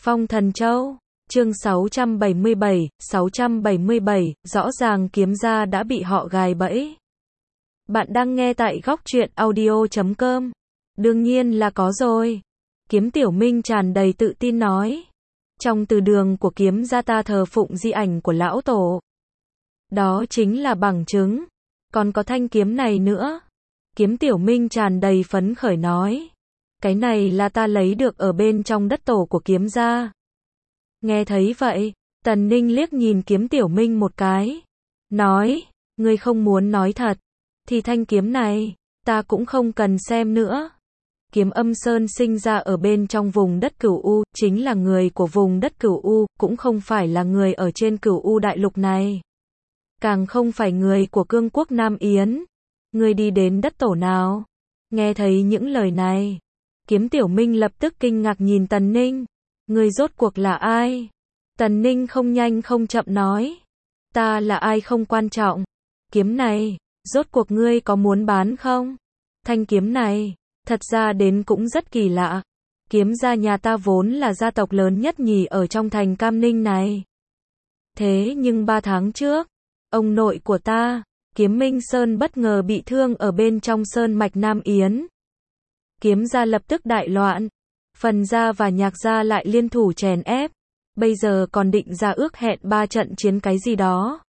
Phong Thần Châu, chương 677, rõ ràng kiếm gia đã bị họ gài bẫy. Bạn đang nghe tại góc truyện audio.com. Đương nhiên là có rồi. Kiếm Tiểu Minh tràn đầy tự tin nói. Trong từ đường của kiếm gia ta thờ phụng di ảnh của lão tổ. Đó chính là bằng chứng. Còn có thanh kiếm này nữa. Kiếm Tiểu Minh tràn đầy phấn khởi nói. Cái này là ta lấy được ở bên trong đất tổ của kiếm gia. Nghe thấy vậy, Tần Ninh liếc nhìn Kiếm Tiểu Minh một cái. Nói, ngươi không muốn nói thật. Thì thanh kiếm này, ta cũng không cần xem nữa. Kiếm Âm Sơn sinh ra ở bên trong vùng đất Cửu U, chính là người của vùng đất Cửu U, cũng không phải là người ở trên Cửu U đại lục này. Càng không phải người của cương quốc Nam Yến. Ngươi đi đến đất tổ nào? Nghe thấy những lời này, Kiếm Tiểu Minh lập tức kinh ngạc nhìn Tần Ninh. Ngươi rốt cuộc là ai? Tần Ninh không nhanh không chậm nói. Ta là ai không quan trọng. Kiếm này, rốt cuộc ngươi có muốn bán không? Thanh kiếm này, thật ra đến cũng rất kỳ lạ. Kiếm gia nhà ta vốn là gia tộc lớn nhất nhì ở trong thành Cam Ninh này. Thế nhưng 3 tháng trước, ông nội của ta, Kiếm Minh Sơn bất ngờ bị thương ở bên trong sơn mạch Nam Yến. Kiếm gia lập tức đại loạn. Phần gia và Nhạc gia lại liên thủ chèn ép. Bây giờ còn định ra ước hẹn 3 trận chiến cái gì đó.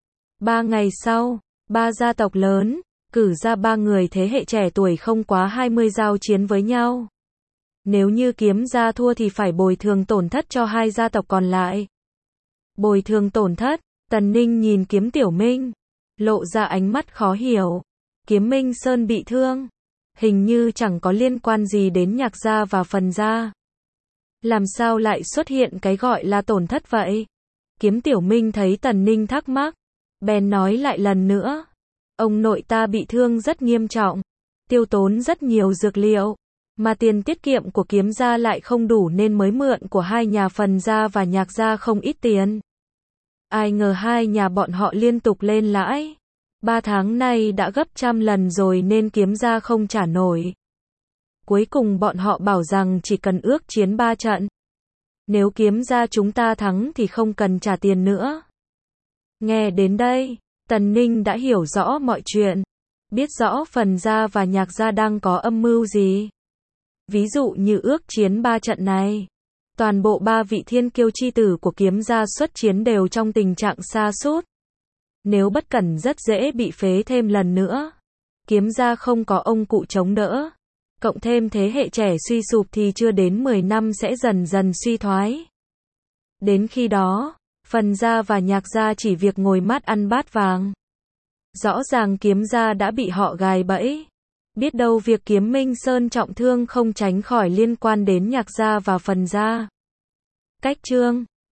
3 ngày sau, 3 gia tộc lớn, cử ra 3 người thế hệ trẻ tuổi không quá 20 giao chiến với nhau. Nếu như kiếm gia thua thì phải bồi thường tổn thất cho 2 gia tộc còn lại. Bồi thường tổn thất, Tần Ninh nhìn Kiếm Tiểu Minh, lộ ra ánh mắt khó hiểu. Kiếm Minh Sơn bị thương. Hình như chẳng có liên quan gì đến Nhạc gia và Phần gia. Làm sao lại xuất hiện cái gọi là tổn thất vậy? Kiếm Tiểu Minh thấy Tần Ninh thắc mắc, bèn nói lại lần nữa. Ông nội ta bị thương rất nghiêm trọng, tiêu tốn rất nhiều dược liệu, mà tiền tiết kiệm của kiếm gia lại không đủ nên mới mượn của 2 nhà Phần gia và Nhạc gia không ít tiền. Ai ngờ 2 nhà bọn họ liên tục lên lãi. 3 tháng nay đã gấp trăm lần rồi nên kiếm gia không trả nổi. Cuối cùng bọn họ bảo rằng chỉ cần ước chiến 3 trận. Nếu kiếm gia chúng ta thắng thì không cần trả tiền nữa. Nghe đến đây, Tần Ninh đã hiểu rõ mọi chuyện. Biết rõ Phần gia và Nhạc gia đang có âm mưu gì. Ví dụ như ước chiến 3 trận này. Toàn bộ 3 vị thiên kiêu chi tử của kiếm gia xuất chiến đều trong tình trạng sa sút. Nếu bất cẩn rất dễ bị phế thêm lần nữa. Kiếm gia không có ông cụ chống đỡ. Cộng thêm thế hệ trẻ suy sụp thì chưa đến 10 năm sẽ dần dần suy thoái. Đến khi đó, Phần gia và Nhạc gia chỉ việc ngồi mát ăn bát vàng. Rõ ràng kiếm gia đã bị họ gài bẫy. Biết đâu việc Kiếm Minh Sơn trọng thương không tránh khỏi liên quan đến Nhạc gia và Phần gia. Cách chương